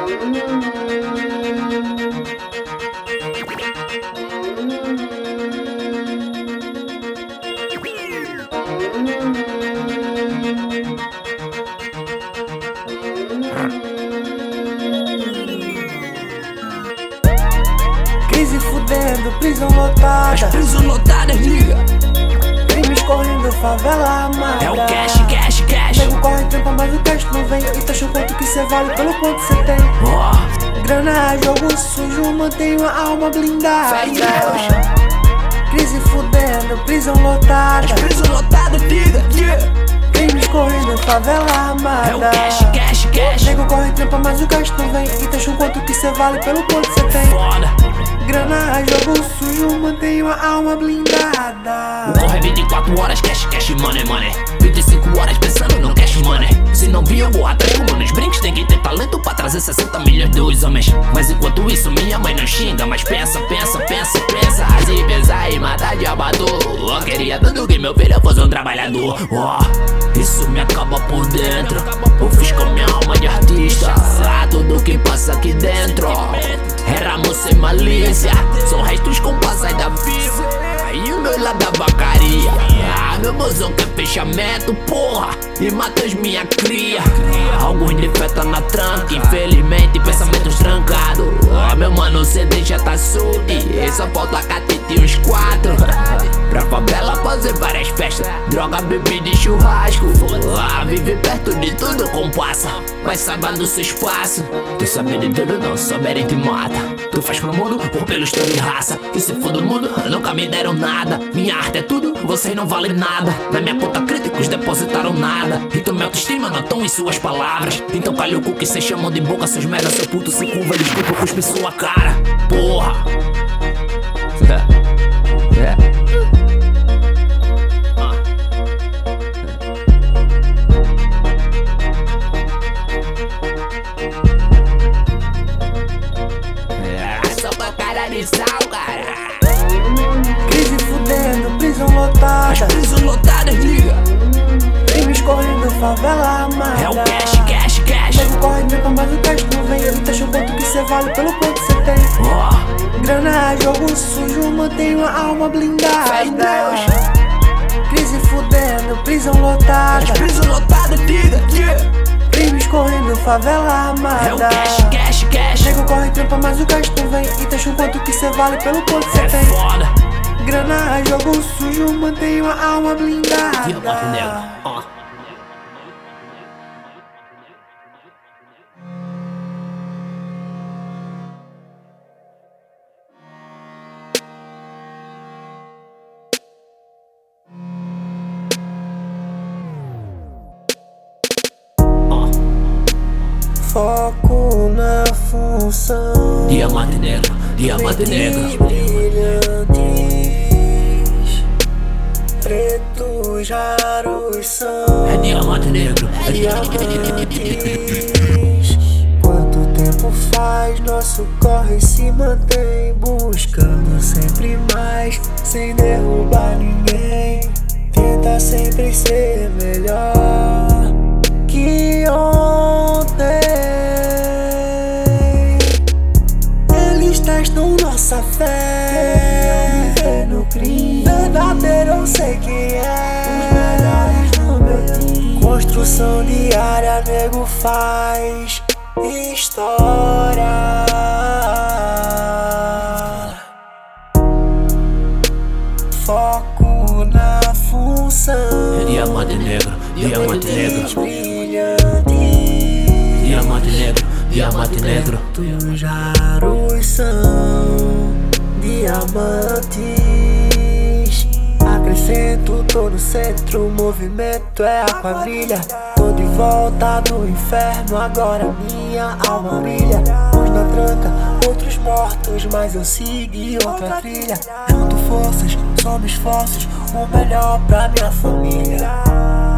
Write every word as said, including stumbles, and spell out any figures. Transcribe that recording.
Crise fudendo, prisão lotada. As prisão lotadas, liga. Crimes correndo, favela amada. É o cash, cash, cash. Nego corre, trampa, mas o cash não vem. E taxa o quanto que cê vale pelo quanto cê tem. Oh. Grana, jogo sujo, mantenho a alma blindada. Fé em Deus. Crise fudendo, prisão lotada. As prisão lotadas, liga, yeah. Crimes correndo, favela amada. É o cash, cash, cash. Nego corre, trampa, mas o cash não vem. E taxa o quanto que cê vale pelo quanto cê tem. Foda. Grana, jogo sujo, mantenho a alma blindada. O corre é vinte e quatro horas, cash, cash, money, money. vinte e cinco horas pensando no cash, money. Se não vi, eu vou atrás como nos brinks. Tem que ter talento pra trazer sessenta milhões dos homens. Mas enquanto isso, minha mãe não xinga. Mas pensa, pensa, pensa, pensa. Se pensar em matar de abator. Eu queria tanto que meu filho fosse um trabalhador. Oh, isso me acaba por dentro. Eu fiz com minha alma de artista. Ah, tudo que passa aqui dentro éramos sem malícia. São restos com passagem da vida. Aí o meu lado da vacaria. Ah, meu mozão quer fechamento, porra, e mata as minha cria. Alguns defetos na tranca, infelizmente pensamentos trancados. Ah, meu mano, o C D já tá solto e só falta catete e uns quatro. Pra favela fazer várias festas, droga, bebida e churrasco. Ah, vive perto de tudo com passa, mas saiba do seu espaço. Tu sabe de tudo, não souberem te mata. Tu faz pro mundo por pelo estilo de raça. E se for do mundo, nunca me deram nada. Minha arte é tudo, vocês não valem nada. Na minha conta críticos depositaram nada. Então minha autoestima não tão em suas palavras. Então calha o cu que cês chamam de boca. Seus merda, seu puto se curva, desculpa, eu cuspi sua cara. Porra. É. Crise fudendo, prisão lotada. As prisão lotadas, liga. Crimes correndo, favela amada. É o cash, cash, cash. Nego corre, trampa, mas o cash não vem. Ele taxa o quanto que cê vale pelo quanto cê tem. Oh. Grana, jogo sujo, mantenho a alma blindada. Fé em Deus. Crise fudendo, prisão lotada. As prisão lotadas, liga, yeah. Crimes correndo, favela amada. É o cash, cash, cash. Nego corre, trampa, mas o cash não vem. E taxa o quanto que cê vale pelo quanto cê É tem. foda. Grana, jogo sujo, mantenho a alma blindada. Diamante negro. Oh. Foco na função. Diamante negro, diamante negro. Brilhantes, pretos raros são. É diamante negro, é diamante Diamantes. Quanto tempo faz nosso corre se mantém buscando sempre mais, sem derrubar ninguém. Tenta sempre ser melhor que ontem. Eles testam nossa fé. Viver no crime, verdadeiro eu sei quem é. Os melhores no meu time. Construção diária, nego faz história. Foco na função. É diamante negro, diamante negro. Brilhantes, Diamante negro, diamante negro. os raros são diamantes. Acrescento, tô no centro, o movimento é a quadrilha. Tô de volta do inferno, agora minha alma brilha. Uns na tranca, outros mortos, mas eu segui outra trilha. Junto forças, somos esforços, o melhor pra minha família.